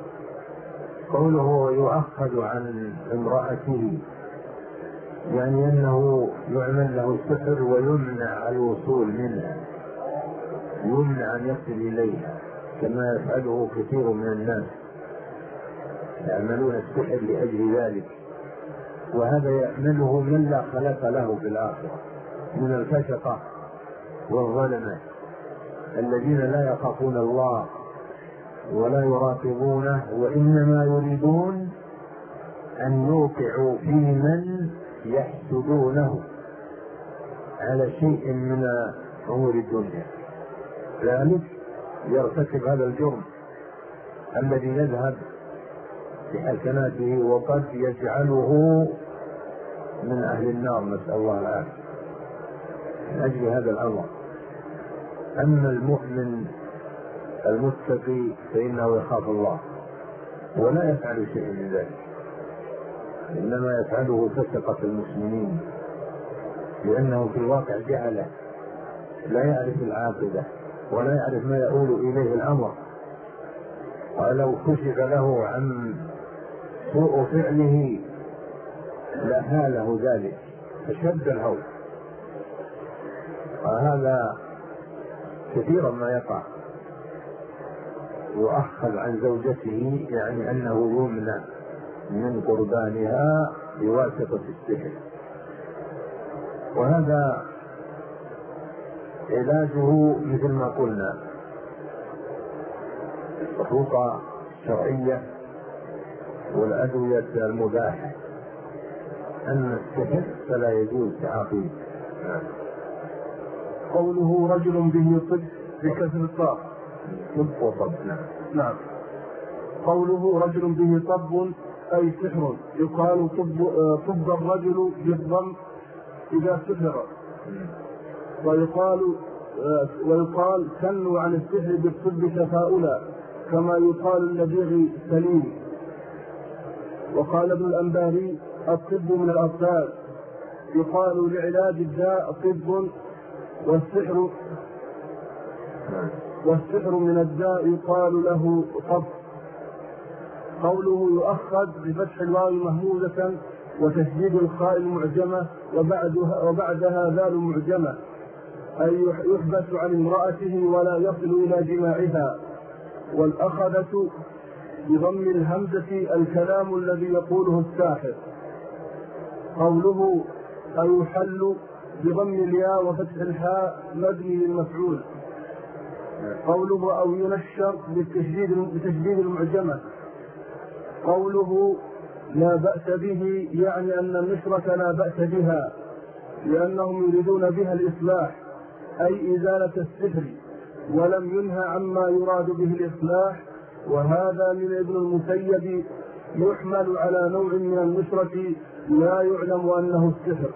B: قوله يؤخذ عن امرأته يعني أنه يعمل له السحر ويمنع الوصول منها، يمنع أن يصل إليها، كما يفعله كثير من الناس يعملون السحر لأجل ذلك. وهذا يعمله من لا خلاق له في الآخرة من الفسقة والظلمة الذين لا يخافون الله ولا يراقبونه، وإنما يريدون أن يوقعوا في من يحسدونه على شيء من أمور الدنيا، ذلك يرتكب هذا الجرم الذي يذهب بحسناته وقد يجعله من أهل النار، نسأل الله العافية من أجل هذا الأمر. أما المؤمن المتقي فإنه يخاف الله ولا يفعل شيء من ذلك، إنما يفعله فسقة المسلمين، لأنه في الواقع جهله لا يعرف العاقبة ولا يعرف ما يؤول إليه الأمر. ولو كشف له عن سوء فعله لهاله ذلك فشد الهول. وهذا كثيرا ما يقع، يؤخذ عن زوجته يعني أنه يمنع من قربانها بواسطة السحر، وهذا علاجه مثل ما قلنا الخطوط الشرعية والأدوية المباحة. أما السحر فلا يجوز تعاطيه.
A: قوله رجل به طب بكسر الطاء،
B: طب وطب.
A: نعم. قوله رجل به طب أي سحر، يقال طب الرجل بالضم إذا سحر، ويقال كنوا عن السحر بالطب تفاؤلا، كما يقال النبيغ سليم. وقال ابن الأنباري الطب من الأطباب، يقال لعلاج الداء طب، والسحر من الداء يقال له طب. قوله يؤخذ بفتح الواو مهموزة وتشديد الخاء المعجمة وبعدها ذال معجمة، أي يحبس عن امرأته ولا يصل إلى جماعها. والأخذة بضم الهمزة الكلام الذي يقوله الساحر. قوله أيحل بضم الياء وفتح الحاء مبني للمفعول. قوله أو ينشر بتشديد المعجمة. قوله لا بأس به يعني أن النشرة لا بأس بها، لأنهم يريدون بها الإصلاح أي إزالة السحر، ولم ينهى عما يراد به الإصلاح. وهذا من ابن المسيب يحمل على نوع من النشرة لا يعلم أنه السحر.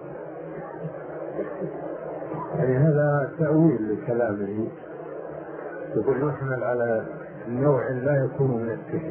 B: يعني هذا تأويل لكلامه، يقول يحمل على نوع لا يكون من السحر،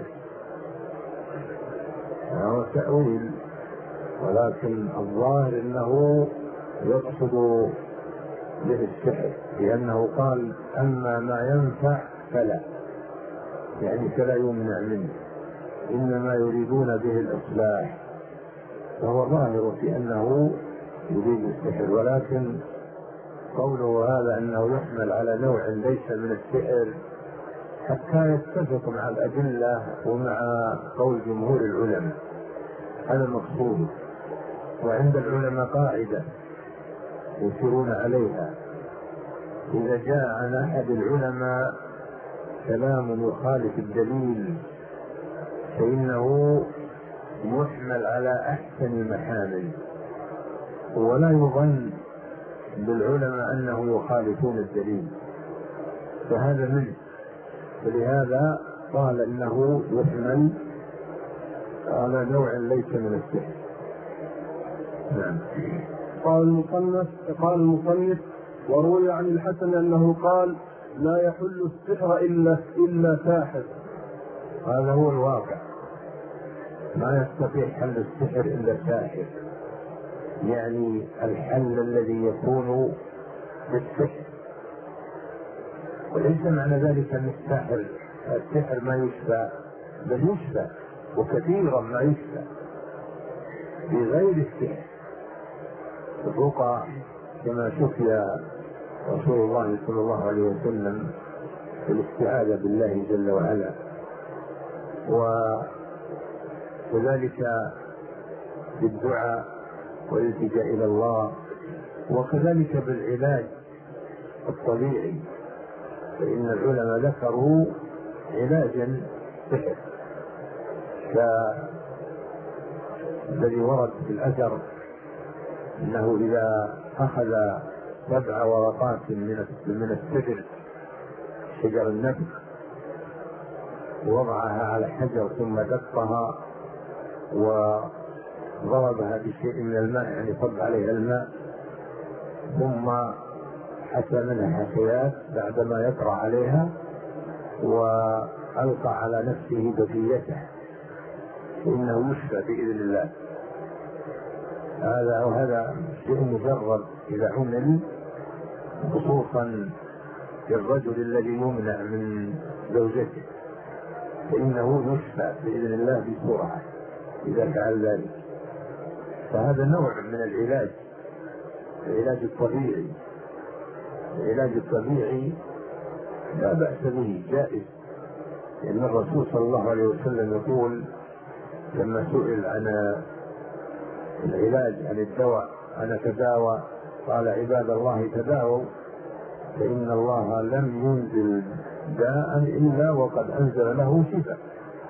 B: هو تأويل، ولكن الظاهر أنه يقصد به السحر، لأنه قال أما ما ينفع فلا، يعني فلا يمنع منه، إنما يريدون به الإصلاح، فهو ظاهر في أنه يريد السحر. ولكن قوله هذا أنه يحمل على نوع ليس من السحر حتى يتفق مع الأدلة ومع قول جمهور العلماء، هذا المقصود. وعند العلماء قاعدة يشيرون عليها: إذا جاء عن أحد العلماء كلام يخالف الدليل فإنه يحمل على أحسن المحامل، ولا يظن بالعلماء أنه يخالفون الدليل، فهذا منه. فلهذا قال إنه يحمل على نوع ليس من السحر. نعم.
A: قال المصنف وروي عن الحسن أنه قال لا يحل السحر إلا ساحر.
B: هذا هو الواقع، ما يستطيع حل السحر إلا ساحر، يعني الحل الذي يكون بالسحر، وليس معنى ذلك أن السحر ما يشفى، بل يشفى وكثيرا ما يشفى بغير السحر. الرقى كما شفي رسول الله صلى الله عليه وسلم في الاستعاذة بالله جل وعلا، وكذلك بالدعاء والالتجاء إلى الله، وكذلك بالعلاج الطبيعي، فإن العلماء ذكروا علاجا سحر كالذي ورد في الأثر أنه إذا أخذ 7 ورقات من السدر شجر النبي ووضعها على حجر ثم دقها وضربها بشيء من الماء، يعني صب عليها الماء، ثم حتى منها حكايات بعدما يقرأ عليها وألقى على نفسه بقيته فإنه يشفى بإذن الله. هذا شيء مجرد إذا عمل، خصوصا للرجل الذي يمنع من زوجته فإنه يشفى بإذن الله بسرعة إذا فعل ذلك. فهذا نوع من العلاج الطبيعي. العلاج الطبيعي لا بأس به، جائز، لأن الرسول صلى الله عليه وسلم يقول لما سئل عن العلاج عن الدواء أنا تداوى، قال عباد الله تداووا فإن الله لم ينزل داء إلا وقد أنزل له شفاء،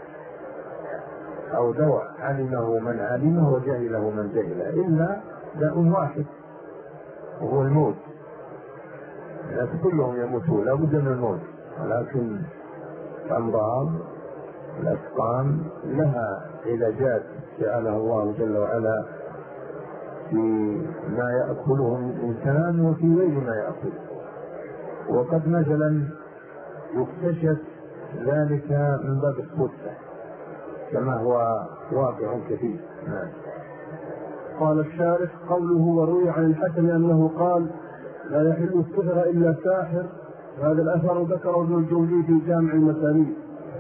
B: أو دواء علمه من علمه وجهله من جهله، إلا داء واحد وهو الموت. الناس كلهم يموتون، لا بد من الموت، ولكن الأمراض الأسقام لها علاجات جعلها الله جل وعلا في ما يأكله الإنسان وفي غير ما يأكله، وقد مثلا يكتشف ذلك من باب الصدفة كما هو واقع كثير.
A: قال الشارح قوله وروي عن الحسن أنه قال لا يحل السحر إلا ساحر، هذا الأثر ذكره ابن الجوزي في جامع المسانيد.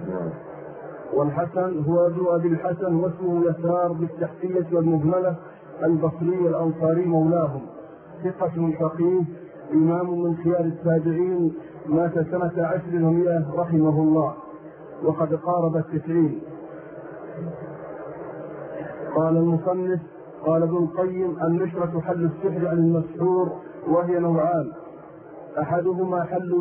A: والحسن هو ابن أبي الحسن واسمه يسار بالتحتية والمهملة، البصري الأنصاري مولاهم، ثقة فقيه، إمام من خيار التابعين، مات سنة 10 رحمه الله وقد قارب 90. قال المصنف قال ابن القيم النشرة حل السحر عن المسحور، وهي نوعان، أحدهما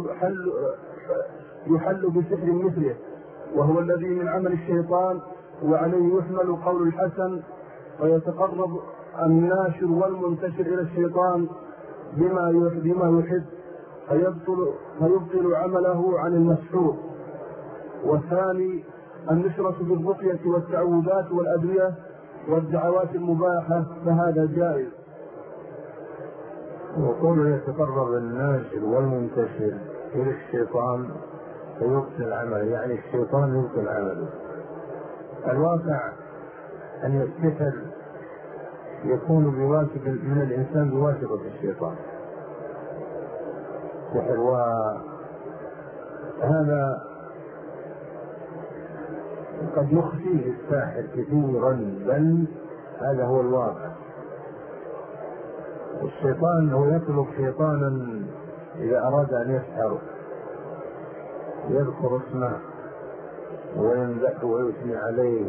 A: يحل بسحر مثله وهو الذي من عمل الشيطان، وعليه يحمل قول الحسن فيتقرب الناشر والمنتشر إلى الشيطان بما يحب فيبطل عمله عن المسحور. والثاني النشرة بالرقية والتعوذات والأدوية والدعوات المباحة، فهذا جائز.
B: وقول يتقرب الناشر والمنتشر إلى الشيطان فيبطل عمله، يعني الشيطان يبطل عمله. الواقع أن السحر يكون من الإنسان بواسطة الشيطان سحر، وهذا قد يخفيه الساحر كثيرا، بل هذا هو الواقع. الشيطان هو يطلب شيطانا إذا أراد أن يسحر يذكر اسمه ويمدحه ويثني عليه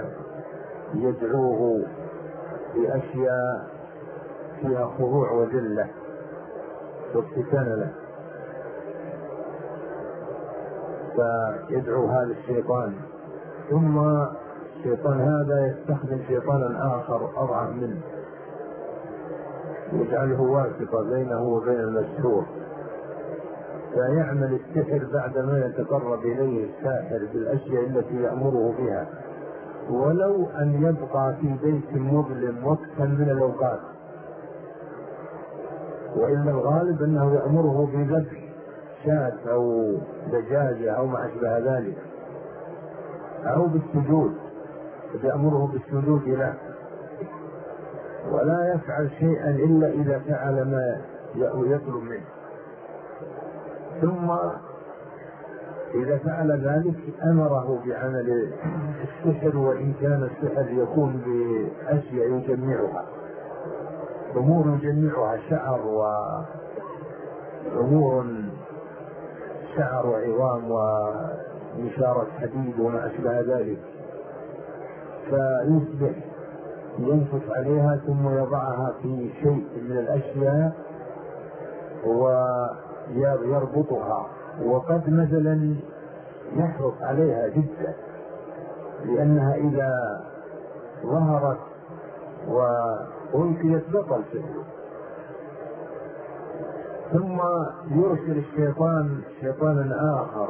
B: ويدعوه بأشياء فيها خضوع وذلة وافتتان له، فيدعو هذا الشيطان، ثم الشيطان هذا يستخدم شيطانا آخر أضعف منه يجعله واسطة بينه وبين المسحور، فيعمل السحر بعدما يتقرب إليه الساحر بالأشياء التي يأمره بها ولو أن يبقى في بيت مظلم وقتا من الأوقات، وإلا الغالب أنه يأمره بذبح شاة أو دجاجة أو ما أشبه ذلك، أو بالسجود، يأمره بالسجود له، ولا يفعل شيئا إلا إذا فعل ما يطلب منه. ثم إذا فعل ذلك أمره بعمل السحر، وإن كان السحر يكون بأشياء يجمعها، أمور يجمعها شعر وأمور شعر وعظام ونشارة حديد وما أشبه ذلك، فيصبح ينفث عليها ثم يضعها في شيء من الأشياء ويربطها، وقد مثلا يحرص عليها جدا، لأنها إذا ظهرت وألقيت بطل سحره. ثم يرسل الشيطان شيطانا آخر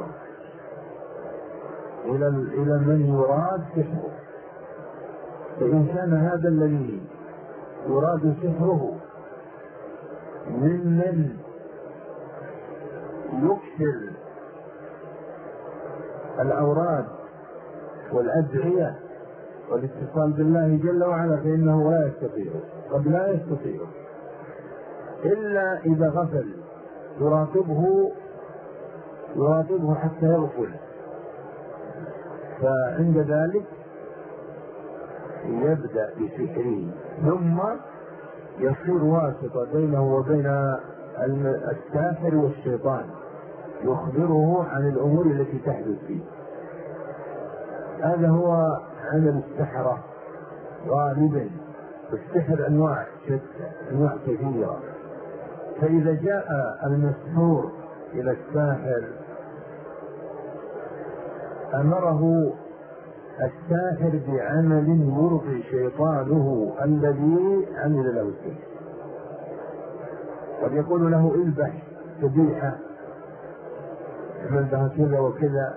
B: إلى من يراد سحره، فإن كان هذا الذي يراد سحره ممن يكثر الأوراد والأدعية والاتصال بالله جل وعلا، فإنه لا يستطيع، قد لا يستطيع إلا إذا غفل، يراقبه حتى يغفل، فعند ذلك يبدأ بسحره، ثم يصير واسطة بينه وبين الساحر والشيطان، يخبره عن الأمور التي تحدث فيه. هذا هو عمل السحرة غالبا. السحر أنواع شتى، أنواع كثيرة، فإذا جاء المسحور إلى الساحر أمره الساحر بعمل يرضي شيطانه الذي عمل له السحر، قد يقول له اذبح ذبيحة اعمل بها كذا وكذا،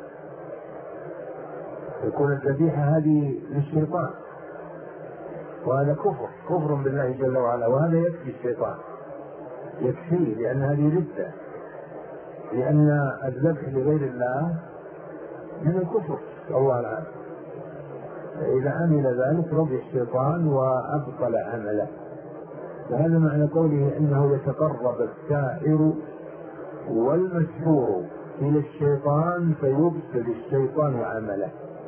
B: يكون الذبيحة هذه للشيطان، وهذا كفر بالله جل وعلا، وهذا يكفي الشيطان، يكفيه، لأن هذه ردة، لأن الذبح لغير الله من الكفر، الله العافية. فإذا عمل ذلك رضي الشيطان وأبطل عمله. وهذا معنى قوله إنه يتقرب الساحر والمسحور إلى الشيطان فيبطل الشيطان عمله،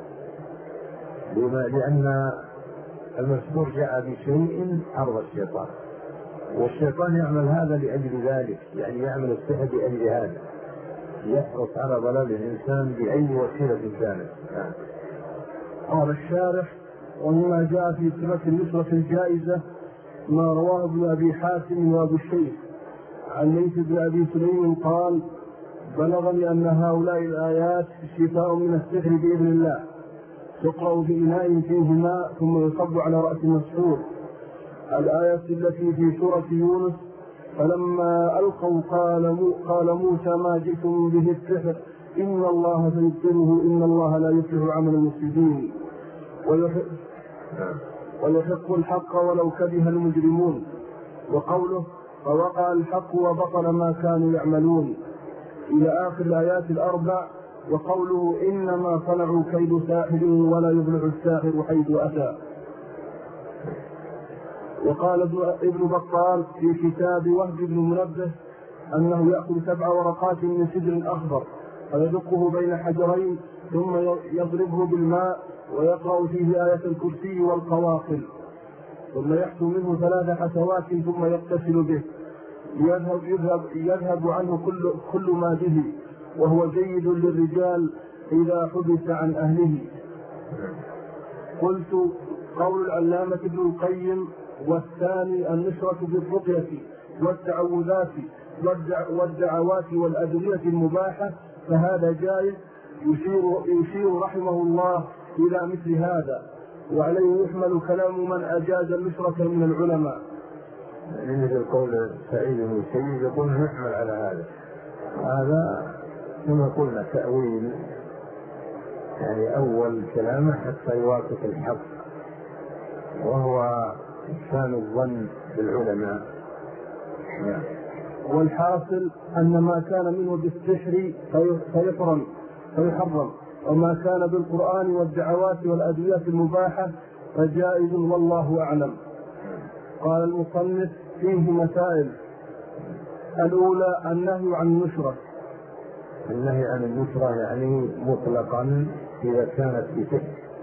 B: لأن المسحور جاء بشيء أرضى الشيطان، والشيطان يعمل هذا لأجل ذلك، يعني يعمل السحر لأجل هذا، يحرص على ضلال الإنسان بأي وسيلة كانت.
A: قال الشارح: ومما جاء في صفة النصرة الجائزة ما رواه ابن أبي حاتم وأبو الشيخ عن ليث بن أبي سليم قال: بلغني أن هؤلاء الآيات شفاء من السحر بإذن الله، تقرأ بإناء فيه ماء ثم يصب على رأس المسحور. الآية التي في سورة يونس: فلما ألقوا قال موسى ما جئتم به السحر إن الله سيبطله إن الله لا يفلح عمل المفسدين ويحق الحق ولو كره المجرمون. وقوله: فوقع الحق وبطل ما كانوا يعملون، إلى آخر الآيات الأربع. وقوله: إنما صنعوا كيد ساحر ولا يفلح الساحر حيث أتى. وقال ابن بطال في كتاب وهب بن منبه أنه يأكل 7 ورقات من سدر أخضر فيدقه بين حجرين ثم يضربه بالماء ويقرأ فيه آية الكرسي والقواقل، ثم يحسو منه 3 حسوات ثم يغتسل به، يذهب عنه كل ما به، وهو جيد للرجال إذا حدث عن أهله. قلت: قول العلامة ابن القيم: والثاني النشرة بالرقية والتعوذات والدعوات والأدوية المباحة، فهذا جائز، يشير رحمه الله إلى مثل هذا، وعليه يحمل كلام من أجاز النشرة من العلماء.
B: مثل قول سعيد بن المسيب يقول نحمل على هذا كما قلنا تأويل يعني أول كلامه حتى يوافق الحق، وهو إحسان الظن بالعلماء.
A: والحاصل أن ما كان منه بالسحر فيحرم، وما كان بالقرآن والدعوات والأدوية المباحة فجائز والله أعلم. قال المصنف: فيه مسائل. الأولى النهي عن النشرة.
B: النهي عن النشرة يعني مطلقا إذا كانت بسحر،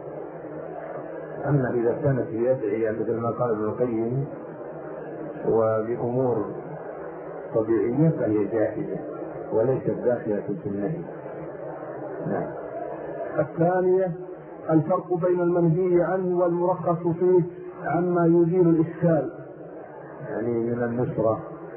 B: أما إذا كانت بأدعية مثل ما قال ابن القيم وبأمور طبيعية فهي جائزة وليست داخلة في النهي. نعم.
A: الثانية الفرق بين المنهي عنه والمرخص فيه عما يزيل الإشكال،
B: يعني من النشرة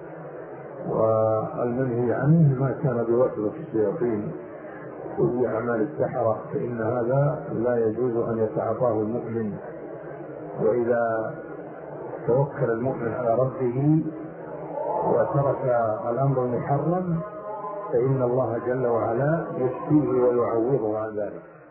B: والمنهي عنه ما كان بوسوسة الشياطين وفي أعمال السحرة، فإن هذا لا يجوز أن يتعاطاه المؤمن. وإذا توكل المؤمن على ربه وترك الأمر المحرم فإن الله جل وعلا يشفيه ويعوضه عن ذلك.